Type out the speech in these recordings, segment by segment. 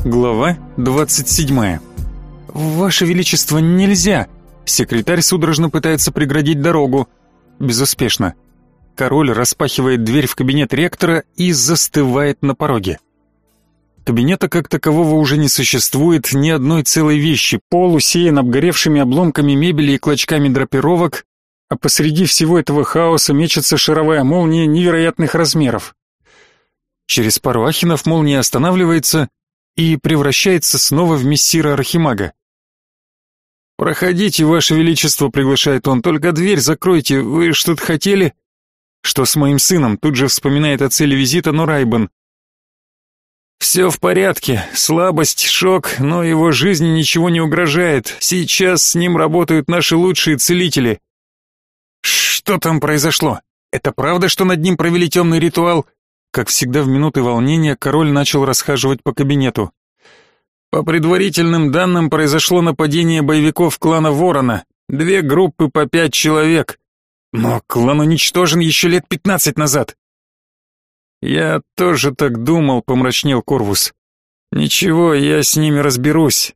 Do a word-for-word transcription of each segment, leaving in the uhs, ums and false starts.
Глава двадцать седьмая. «Ваше Величество, нельзя!» Секретарь судорожно пытается преградить дорогу. Безуспешно. Король распахивает дверь в кабинет ректора и застывает на пороге. Кабинета как такового уже не существует, ни одной целой вещи. Пол усеян обгоревшими обломками мебели и клочками драпировок, а посреди всего этого хаоса мечется шаровая молния невероятных размеров. Через пару ахинов молния останавливается и превращается снова в мессира Архимага. «Проходите, Ваше Величество», — приглашает он, — «только дверь закройте, вы что-то хотели?» «Что с моим сыном?» — тут же вспоминает о цели визита Норайбен. «Все в порядке, слабость, шок, но его жизни ничего не угрожает. Сейчас с ним работают наши лучшие целители». «Что там произошло? Это правда, что над ним провели темный ритуал?» Как всегда в минуты волнения король начал расхаживать по кабинету. По предварительным данным, произошло нападение боевиков клана Ворона. Две группы по пять человек. Но клан уничтожен еще лет пятнадцать назад. Я тоже так думал, помрачнел Корвус. Ничего, я с ними разберусь.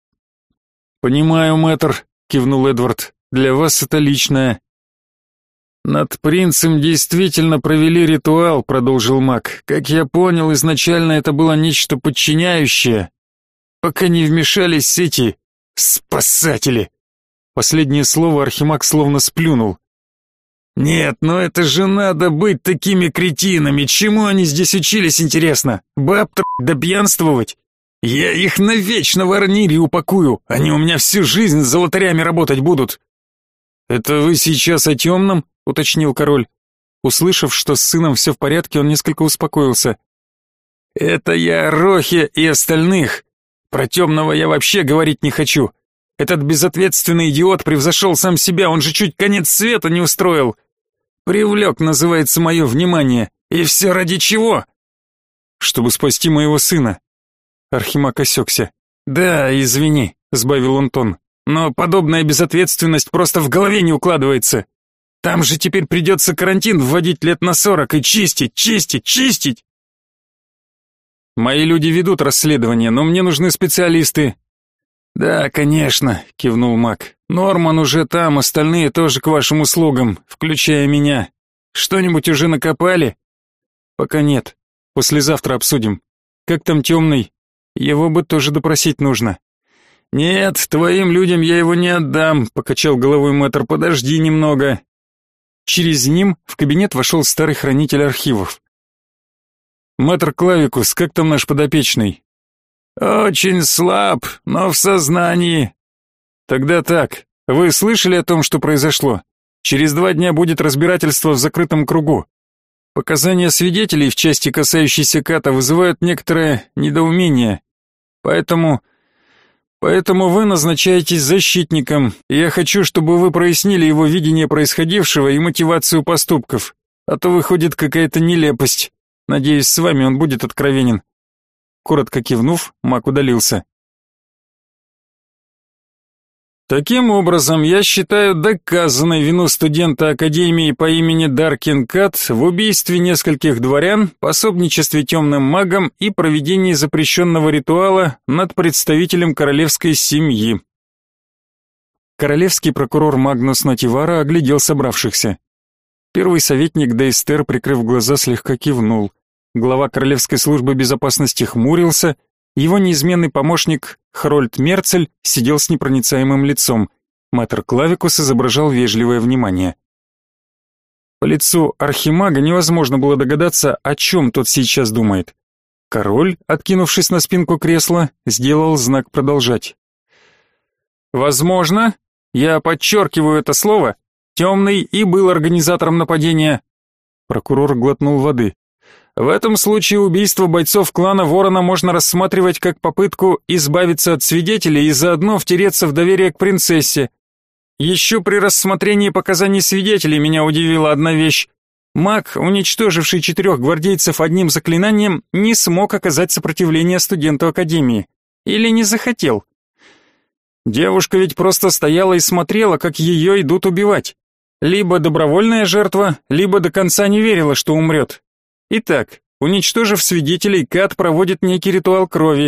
Понимаю, мэтр, кивнул Эдвард. Для вас это личное. «Над принцем действительно провели ритуал», — продолжил маг. «Как я понял, изначально это было нечто подчиняющее, пока не вмешались эти спасатели». Последнее слово Архимаг словно сплюнул. «Нет, но это же надо быть такими кретинами! Чему они здесь учились, интересно? Баб да пьянствовать? Я их навечно в Арнире упакую, они у меня всю жизнь с золотарями работать будут». «Это вы сейчас о темном?» — уточнил король. Услышав, что с сыном все в порядке, он несколько успокоился. «Это я о Рохе и остальных. Про темного я вообще говорить не хочу. Этот безответственный идиот превзошел сам себя, он же чуть конец света не устроил. Привлек, называется, мое внимание. И все ради чего?» «Чтобы спасти моего сына». Архимаг осекся. «Да, извини», — сбавил он тон. «Но подобная безответственность просто в голове не укладывается. Там же теперь придется карантин вводить лет на сорок и чистить, чистить, чистить!» «Мои люди ведут расследование, но мне нужны специалисты». «Да, конечно», — кивнул маг. «Норман уже там, остальные тоже к вашим услугам, включая меня. Что-нибудь уже накопали?» «Пока нет. Послезавтра обсудим. Как там темный? Его бы тоже допросить нужно». «Нет, твоим людям я его не отдам», — покачал головой мэтр. «Подожди немного». Через ним в кабинет вошел старый хранитель архивов. «Мэтр Клавикус, как там наш подопечный?» «Очень слаб, но в сознании». «Тогда так, вы слышали о том, что произошло? Через два дня будет разбирательство в закрытом кругу. Показания свидетелей в части, касающейся Ката, вызывают некоторое недоумение. Поэтому... Поэтому вы назначаетесь защитником, и я хочу, чтобы вы прояснили его видение происходившего и мотивацию поступков, а то выходит какая-то нелепость. Надеюсь, с вами он будет откровенен». Коротко кивнув, маг удалился. «Таким образом, я считаю доказанной вину студента Академии по имени Даркин Кат в убийстве нескольких дворян, пособничестве темным магам и проведении запрещенного ритуала над представителем королевской семьи». Королевский прокурор Магнус Нативара оглядел собравшихся. Первый советник Дейстер, прикрыв глаза, слегка кивнул. Глава Королевской службы безопасности хмурился. Его неизменный помощник Хрольд Мерцель сидел с непроницаемым лицом. Мэтр Клавикус изображал вежливое внимание. По лицу архимага невозможно было догадаться, о чем тот сейчас думает. Король, откинувшись на спинку кресла, сделал знак продолжать. «Возможно, я подчеркиваю это слово, темный и был организатором нападения». Прокурор глотнул воды. «В этом случае убийство бойцов клана Ворона можно рассматривать как попытку избавиться от свидетелей и заодно втереться в доверие к принцессе. Еще при рассмотрении показаний свидетелей меня удивила одна вещь. Маг, уничтоживший четырех гвардейцев одним заклинанием, не смог оказать сопротивление студенту Академии. Или не захотел. Девушка ведь просто стояла и смотрела, как ее идут убивать. Либо добровольная жертва, либо до конца не верила, что умрет. Итак, уничтожив свидетелей, Кат проводит некий ритуал крови.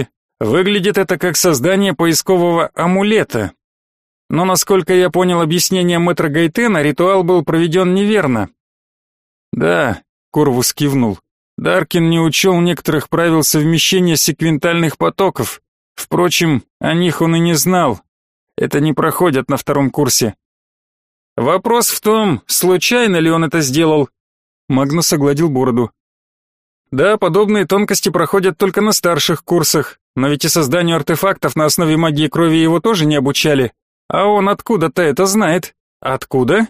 Выглядит это как создание поискового амулета. Но, насколько я понял объяснение мэтра Гайтена, ритуал был проведен неверно. Да, Корвус кивнул. Даркин не учел некоторых правил совмещения секвентальных потоков. Впрочем, о них он и не знал. Это не проходят на втором курсе. Вопрос в том, случайно ли он это сделал. Магнус огладил бороду. Да, подобные тонкости проходят только на старших курсах, но ведь и созданию артефактов на основе магии крови его тоже не обучали. А он откуда-то это знает. Откуда?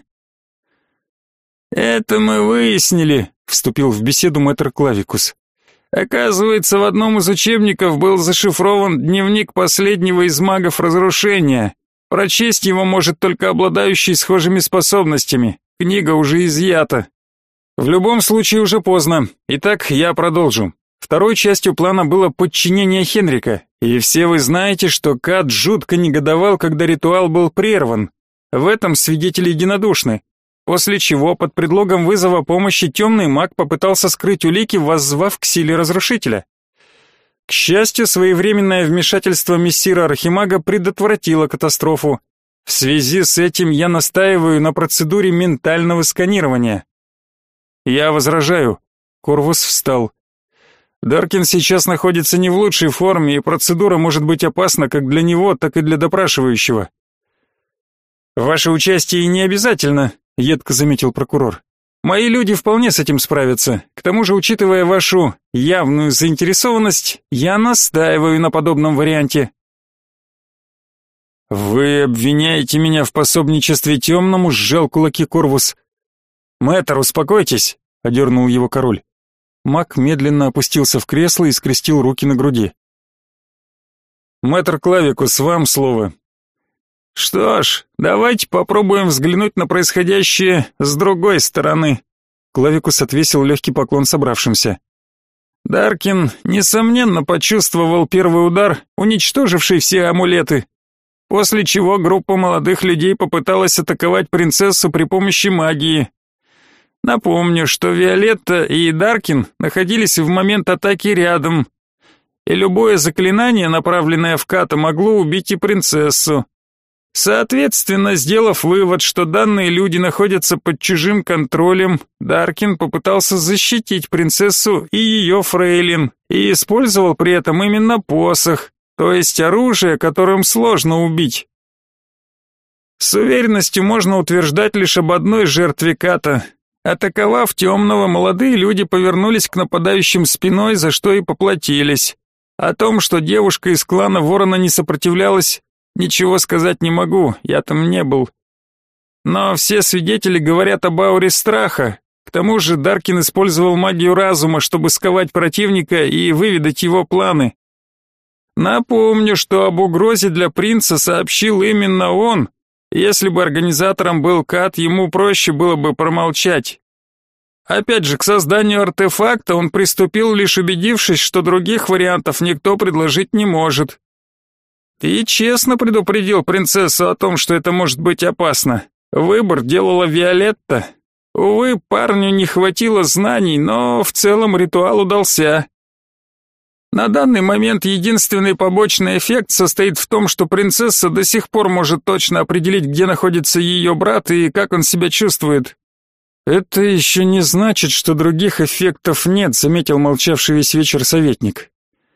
Это мы выяснили, вступил в беседу мэтр Клавикус. Оказывается, в одном из учебников был зашифрован дневник последнего из магов разрушения. Прочесть его может только обладающий схожими способностями. Книга уже изъята. В любом случае уже поздно. Итак, я продолжу. Второй частью плана было подчинение Хенрика, и все вы знаете, что Кат жутко негодовал, когда ритуал был прерван. В этом свидетели единодушны. После чего, под предлогом вызова помощи, темный маг попытался скрыть улики, воззвав к силе разрушителя. К счастью, своевременное вмешательство мессира Архимага предотвратило катастрофу. В связи с этим я настаиваю на процедуре ментального сканирования. Я возражаю. Корвус встал. Даркин сейчас находится не в лучшей форме, и процедура может быть опасна как для него, так и для допрашивающего. Ваше участие не обязательно, едко заметил прокурор. Мои люди вполне с этим справятся. К тому же, учитывая вашу явную заинтересованность, я настаиваю на подобном варианте. Вы обвиняете меня в пособничестве темному, сжал кулаки Корвус. Мэтр, успокойтесь, одернул его король. Маг медленно опустился в кресло и скрестил руки на груди. Мэтр Клавикус, вам слово. Что ж, давайте попробуем взглянуть на происходящее с другой стороны. Клавикус отвесил легкий поклон собравшимся. Даркин, несомненно, почувствовал первый удар, уничтоживший все амулеты, после чего группа молодых людей попыталась атаковать принцессу при помощи магии. Напомню, что Виолетта и Даркин находились в момент атаки рядом, и любое заклинание, направленное в Ката, могло убить и принцессу. Соответственно, сделав вывод, что данные люди находятся под чужим контролем, Даркин попытался защитить принцессу и ее фрейлин, и использовал при этом именно посох, то есть оружие, которым сложно убить. С уверенностью можно утверждать лишь об одной жертве Ката. Атаковав темного, молодые люди повернулись к нападающим спиной, за что и поплатились. О том, что девушка из клана Ворона не сопротивлялась, ничего сказать не могу, я там не был. Но все свидетели говорят об ауре страха. К тому же Даркин использовал магию разума, чтобы сковать противника и выведать его планы. Напомню, что об угрозе для принца сообщил именно он. Если бы организатором был Кат, ему проще было бы промолчать. Опять же, к созданию артефакта он приступил, лишь убедившись, что других вариантов никто предложить не может. Ты честно предупредил принцессу о том, что это может быть опасно. Выбор делала Виолетта. Увы, парню не хватило знаний, но в целом ритуал удался. На данный момент единственный побочный эффект состоит в том, что принцесса до сих пор может точно определить, где находится ее брат и как он себя чувствует. Это еще не значит, что других эффектов нет, заметил молчавший весь вечер советник.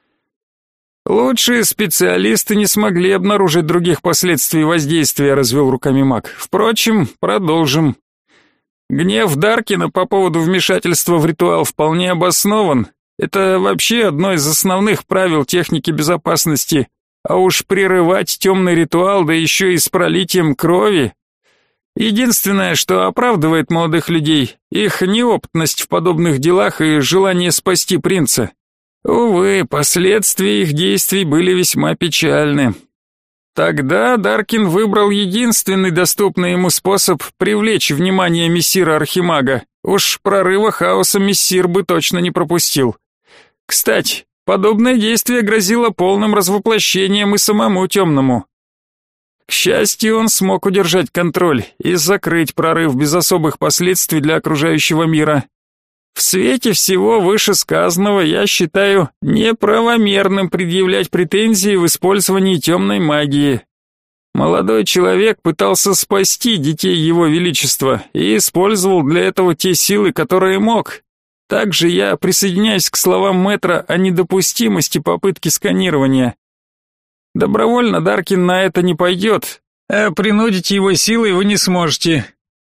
Лучшие специалисты не смогли обнаружить других последствий воздействия, развел руками маг. Впрочем, продолжим. Гнев Даркина по поводу вмешательства в ритуал вполне обоснован. Это вообще одно из основных правил техники безопасности, а уж прерывать темный ритуал, да еще и с пролитием крови. Единственное, что оправдывает молодых людей, их неопытность в подобных делах и желание спасти принца. Увы, последствия их действий были весьма печальны. Тогда Даркин выбрал единственный доступный ему способ привлечь внимание мессира Архимага. Уж прорыва хаоса мессир бы точно не пропустил. Кстати, подобное действие грозило полным развоплощением и самому темному. К счастью, он смог удержать контроль и закрыть прорыв без особых последствий для окружающего мира. В свете всего вышесказанного я считаю неправомерным предъявлять претензии в использовании темной магии. Молодой человек пытался спасти детей Его Величества и использовал для этого те силы, которые мог. Также я присоединяюсь к словам мэтра о недопустимости попытки сканирования. Добровольно Даркин на это не пойдет, а принудить его силой вы не сможете.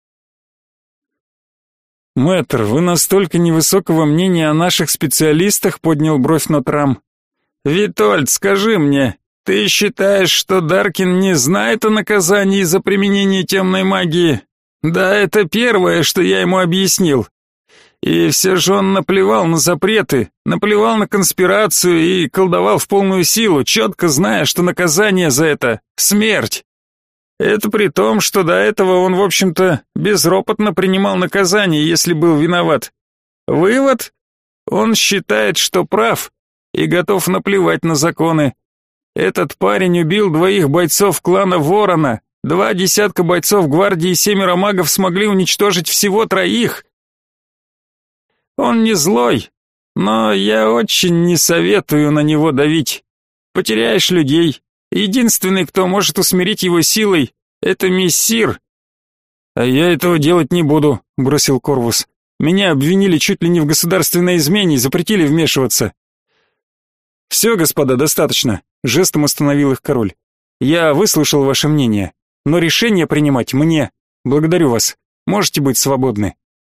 «Мэтр, вы настолько невысокого мнения о наших специалистах», — поднял бровь Нотрам. «Витольд, скажи мне, ты считаешь, что Даркин не знает о наказании за применение темной магии? Да, это первое, что я ему объяснил. И все же он наплевал на запреты, наплевал на конспирацию и колдовал в полную силу, четко зная, что наказание за это — смерть. Это при том, что до этого он, в общем-то, безропотно принимал наказание, если был виноват. Вывод? Он считает, что прав, и готов наплевать на законы. Этот парень убил двоих бойцов клана Ворона, два десятка бойцов гвардии и семеро магов смогли уничтожить всего троих. Он не злой, но я очень не советую на него давить. Потеряешь людей. Единственный, кто может усмирить его силой, это мессир. А я этого делать не буду, бросил Корвус. Меня обвинили чуть ли не в государственной измене и запретили вмешиваться. Все, господа, достаточно, жестом остановил их король. Я выслушал ваше мнение, но решение принимать мне. Благодарю вас. Можете быть свободны.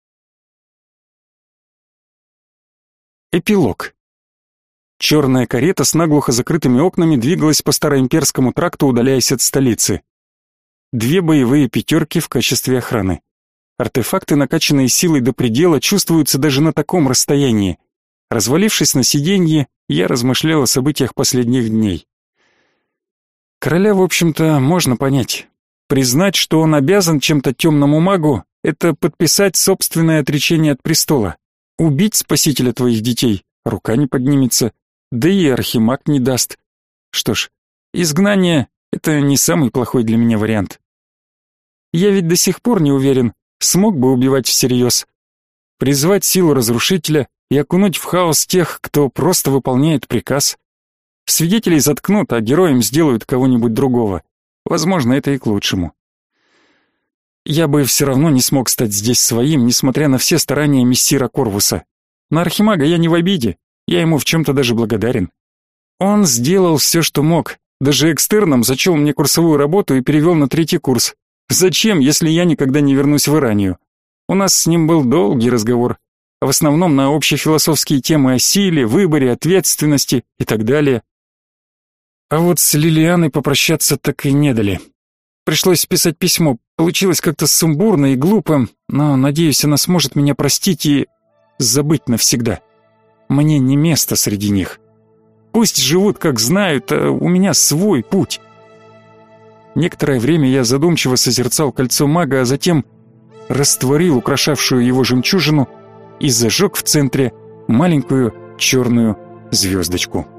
Эпилог. Черная карета с наглухо закрытыми окнами двигалась по Староимперскому тракту, удаляясь от столицы. Две боевые пятерки в качестве охраны. Артефакты, накачанные силой до предела, чувствуются даже на таком расстоянии. Развалившись на сиденье, я размышлял о событиях последних дней. Короля, в общем-то, можно понять. Признать, что он обязан чем-то темному магу, это подписать собственное отречение от престола. Убить спасителя твоих детей рука не поднимется, да и архимаг не даст. Что ж, изгнание — это не самый плохой для меня вариант. Я ведь до сих пор не уверен, смог бы убивать всерьез. Призвать силу разрушителя и окунуть в хаос тех, кто просто выполняет приказ. Свидетелей заткнут, а героем сделают кого-нибудь другого. Возможно, это и к лучшему. Я бы все равно не смог стать здесь своим, несмотря на все старания мессира Корвуса. На архимага я не в обиде, я ему в чем-то даже благодарен. Он сделал все, что мог, даже экстерном зачел мне курсовую работу и перевел на третий курс. Зачем, если я никогда не вернусь в Иранию? У нас с ним был долгий разговор, в основном на общефилософские темы о силе, выборе, ответственности и так далее. А вот с Лилианой попрощаться так и не дали. Пришлось писать письмо, получилось как-то сумбурно и глупо, но, надеюсь, она сможет меня простить и забыть навсегда. Мне не место среди них. Пусть живут, как знают, а у меня свой путь. Некоторое время я задумчиво созерцал кольцо мага, а затем растворил украшавшую его жемчужину и зажег в центре маленькую черную звездочку.